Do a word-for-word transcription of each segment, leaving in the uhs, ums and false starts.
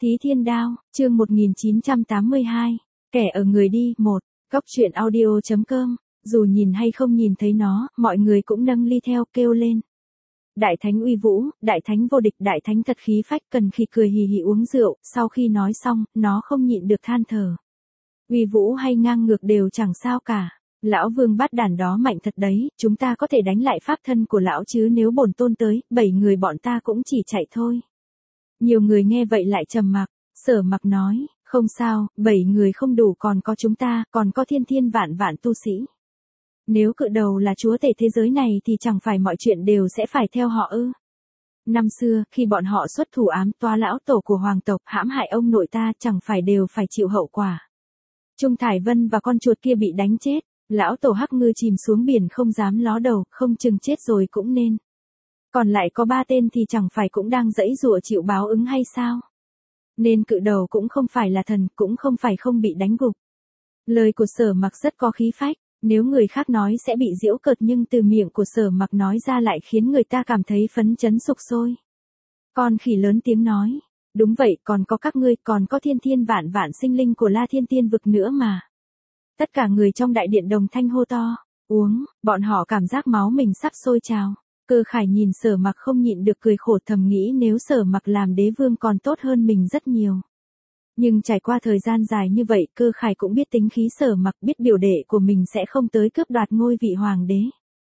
Thí Thiên Đao, chương một nghìn chín trăm tám mươi hai, kẻ ở người đi, một, góc truyện audio.com, dù nhìn hay không nhìn thấy nó, mọi người cũng nâng ly theo kêu lên. Đại thánh uy vũ, đại thánh vô địch, đại thánh thật khí phách, cần khi cười hì hì uống rượu, sau khi nói xong, nó không nhịn được than thở. Uy vũ hay ngang ngược đều chẳng sao cả. Lão Vương Bát Đản đó mạnh thật đấy, chúng ta có thể đánh lại pháp thân của lão chứ nếu bổn tôn tới, bảy người bọn ta cũng chỉ chạy thôi. Nhiều người nghe vậy lại trầm mặc, Sở Mặc nói, không sao, bảy người không đủ còn có chúng ta, còn có thiên thiên vạn vạn tu sĩ. Nếu cự đầu là chúa tể thế giới này thì chẳng phải mọi chuyện đều sẽ phải theo họ ư. Năm xưa, khi bọn họ xuất thủ ám toa lão tổ của hoàng tộc hãm hại ông nội ta chẳng phải đều phải chịu hậu quả. Trung Thải Vân và con chuột kia bị đánh chết, lão tổ Hắc Ngư chìm xuống biển không dám ló đầu, không chừng chết rồi cũng nên. Còn lại có ba tên thì chẳng phải cũng đang giãy giụa chịu báo ứng hay sao? Nên cự đầu cũng không phải là thần, cũng không phải không bị đánh gục. Lời của Sở Mặc rất có khí phách, nếu người khác nói sẽ bị giễu cợt nhưng từ miệng của Sở Mặc nói ra lại khiến người ta cảm thấy phấn chấn sục sôi. Con khỉ lớn tiếng nói, đúng vậy, còn có các ngươi, còn có thiên thiên vạn vạn sinh linh của La Thiên Tiên vực nữa mà. Tất cả người trong đại điện đồng thanh hô to, uống, bọn họ cảm giác máu mình sắp sôi trào. Cơ Khải nhìn Sở Mặc không nhịn được cười khổ, thầm nghĩ nếu Sở Mặc làm đế vương còn tốt hơn mình rất nhiều. Nhưng trải qua thời gian dài như vậy, Cơ Khải cũng biết tính khí Sở Mặc, biết biểu đệ của mình sẽ không tới cướp đoạt ngôi vị hoàng đế.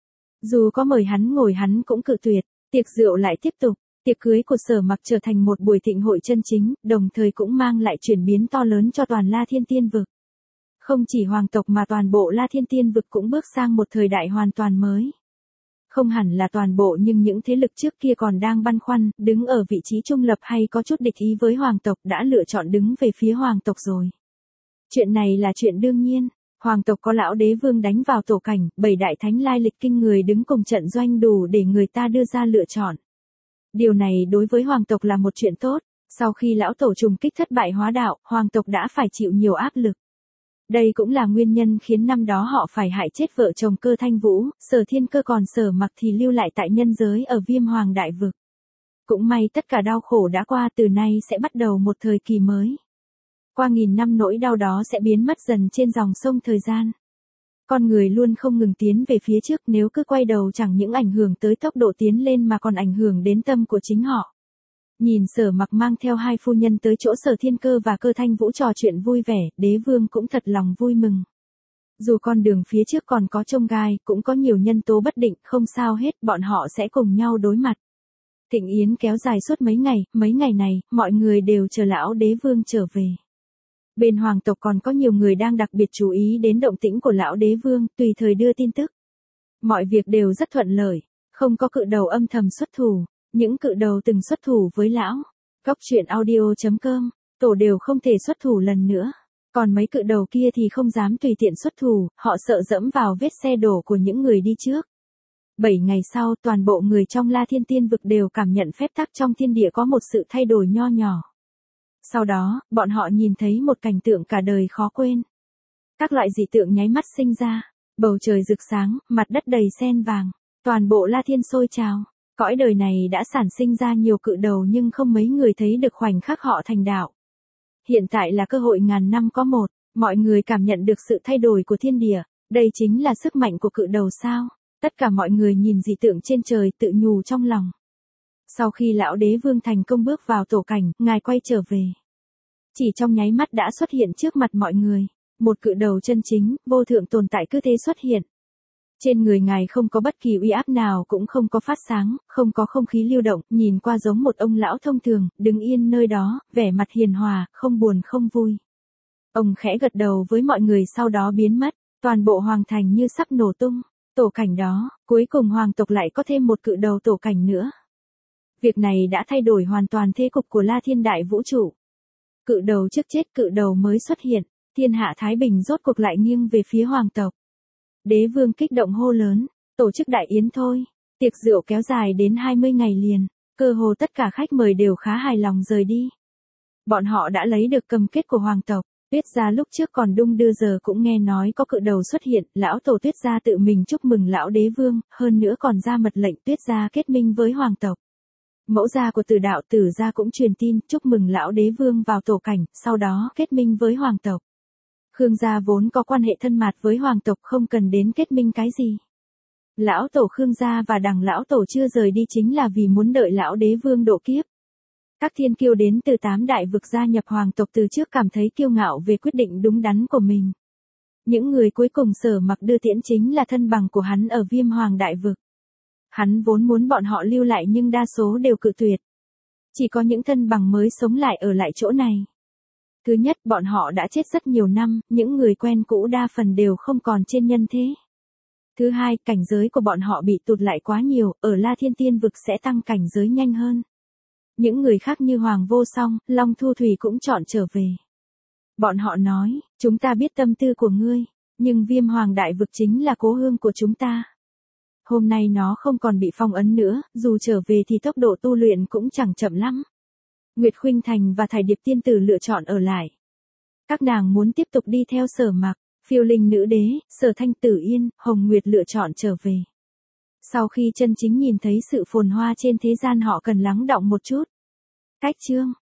Dù có mời hắn ngồi hắn cũng cự tuyệt, tiệc rượu lại tiếp tục, tiệc cưới của Sở Mặc trở thành một buổi thịnh hội chân chính, đồng thời cũng mang lại chuyển biến to lớn cho toàn La Thiên Tiên vực. Không chỉ hoàng tộc mà toàn bộ La Thiên Tiên vực cũng bước sang một thời đại hoàn toàn mới. Không hẳn là toàn bộ nhưng những thế lực trước kia còn đang băn khoăn, đứng ở vị trí trung lập hay có chút địch ý với hoàng tộc đã lựa chọn đứng về phía hoàng tộc rồi. Chuyện này là chuyện đương nhiên, hoàng tộc có lão đế vương đánh vào tổ cảnh, bảy đại thánh lai lịch kinh người đứng cùng trận doanh đủ để người ta đưa ra lựa chọn. Điều này đối với hoàng tộc là một chuyện tốt, sau khi lão tổ trùng kích thất bại hóa đạo, hoàng tộc đã phải chịu nhiều áp lực. Đây cũng là nguyên nhân khiến năm đó họ phải hại chết vợ chồng Cơ Thanh Vũ, Sở Thiên Cơ, còn Sở Mặc thì lưu lại tại nhân giới ở Viêm Hoàng Đại Vực. Cũng may tất cả đau khổ đã qua, từ nay sẽ bắt đầu một thời kỳ mới. Qua nghìn năm nỗi đau đó sẽ biến mất dần trên dòng sông thời gian. Con người luôn không ngừng tiến về phía trước, nếu cứ quay đầu chẳng những ảnh hưởng tới tốc độ tiến lên mà còn ảnh hưởng đến tâm của chính họ. Nhìn Sở Mặc mang theo hai phu nhân tới chỗ Sở Thiên Cơ và Cơ Thanh Vũ trò chuyện vui vẻ, đế vương cũng thật lòng vui mừng. Dù con đường phía trước còn có chông gai, cũng có nhiều nhân tố bất định, không sao hết, bọn họ sẽ cùng nhau đối mặt. Thịnh yến kéo dài suốt mấy ngày, mấy ngày này, mọi người đều chờ lão đế vương trở về. Bên hoàng tộc còn có nhiều người đang đặc biệt chú ý đến động tĩnh của lão đế vương, tùy thời đưa tin tức. Mọi việc đều rất thuận lợi, không có cự đầu âm thầm xuất thủ. Những cự đầu từng xuất thủ với lão, góc truyện audio.com, tổ đều không thể xuất thủ lần nữa. Còn mấy cự đầu kia thì không dám tùy tiện xuất thủ, họ sợ dẫm vào vết xe đổ của những người đi trước. Bảy ngày sau, toàn bộ người trong La Thiên Tiên vực đều cảm nhận phép tắc trong thiên địa có một sự thay đổi nho nhỏ. Sau đó, bọn họ nhìn thấy một cảnh tượng cả đời khó quên. Các loại dị tượng nháy mắt sinh ra, bầu trời rực sáng, mặt đất đầy sen vàng, toàn bộ La Thiên sôi trào. Cõi đời này đã sản sinh ra nhiều cự đầu nhưng không mấy người thấy được khoảnh khắc họ thành đạo. Hiện tại là cơ hội ngàn năm có một, mọi người cảm nhận được sự thay đổi của thiên địa, đây chính là sức mạnh của cự đầu sao? Tất cả mọi người nhìn dị tượng trên trời tự nhủ trong lòng. Sau khi lão đế vương thành công bước vào tổ cảnh, ngài quay trở về. Chỉ trong nháy mắt đã xuất hiện trước mặt mọi người, một cự đầu chân chính, vô thượng tồn tại cứ thế xuất hiện. Trên người ngài không có bất kỳ uy áp nào, cũng không có phát sáng, không có không khí lưu động, nhìn qua giống một ông lão thông thường, đứng yên nơi đó, vẻ mặt hiền hòa, không buồn không vui. Ông khẽ gật đầu với mọi người sau đó biến mất, toàn bộ hoàng thành như sắp nổ tung. Tổ cảnh đó, cuối cùng hoàng tộc lại có thêm một cự đầu tổ cảnh nữa. Việc này đã thay đổi hoàn toàn thế cục của La Thiên Đại Vũ trụ. Cự đầu trước chết, cự đầu mới xuất hiện, thiên hạ thái bình rốt cuộc lại nghiêng về phía hoàng tộc. Đế vương kích động hô lớn, tổ chức đại yến thôi. Tiệc rượu kéo dài đến hai mươi ngày liền, cơ hồ tất cả khách mời đều khá hài lòng rời đi. Bọn họ đã lấy được cầm kết của hoàng tộc. Tuyết gia lúc trước còn đung đưa giờ cũng nghe nói có cự đầu xuất hiện, lão tổ Tuyết gia tự mình chúc mừng lão đế vương, hơn nữa còn ra mật lệnh Tuyết gia kết minh với hoàng tộc. Mẫu gia của Tử đạo Tử gia cũng truyền tin chúc mừng lão đế vương vào tổ cảnh, sau đó kết minh với hoàng tộc. Khương gia vốn có quan hệ thân mật với hoàng tộc không cần đến kết minh cái gì. Lão tổ Khương gia và đằng lão tổ chưa rời đi chính là vì muốn đợi lão đế vương độ kiếp. Các thiên kiêu đến từ tám đại vực gia nhập hoàng tộc từ trước cảm thấy kiêu ngạo về quyết định đúng đắn của mình. Những người cuối cùng Sở Mặc đưa tiễn chính là thân bằng của hắn ở Viêm Hoàng đại vực. Hắn vốn muốn bọn họ lưu lại nhưng đa số đều cự tuyệt. Chỉ có những thân bằng mới sống lại ở lại chỗ này. Thứ nhất, bọn họ đã chết rất nhiều năm, những người quen cũ đa phần đều không còn trên nhân thế. Thứ hai, cảnh giới của bọn họ bị tụt lại quá nhiều, ở La Thiên Tiên vực sẽ tăng cảnh giới nhanh hơn. Những người khác như Hoàng Vô Song, Long Thu Thủy cũng chọn trở về. Bọn họ nói, chúng ta biết tâm tư của ngươi, nhưng Viêm Hoàng đại vực chính là cố hương của chúng ta. Hôm nay nó không còn bị phong ấn nữa, dù trở về thì tốc độ tu luyện cũng chẳng chậm lắm. Nguyệt Khuynh Thành và Thải Điệp Tiên Tử lựa chọn ở lại. Các nàng muốn tiếp tục đi theo Sở Mặc, Phiêu Linh Nữ Đế, Sở Thanh Tử Yên, Hồng Nguyệt lựa chọn trở về. Sau khi chân chính nhìn thấy sự phồn hoa trên thế gian họ cần lắng đọng một chút. Cách chương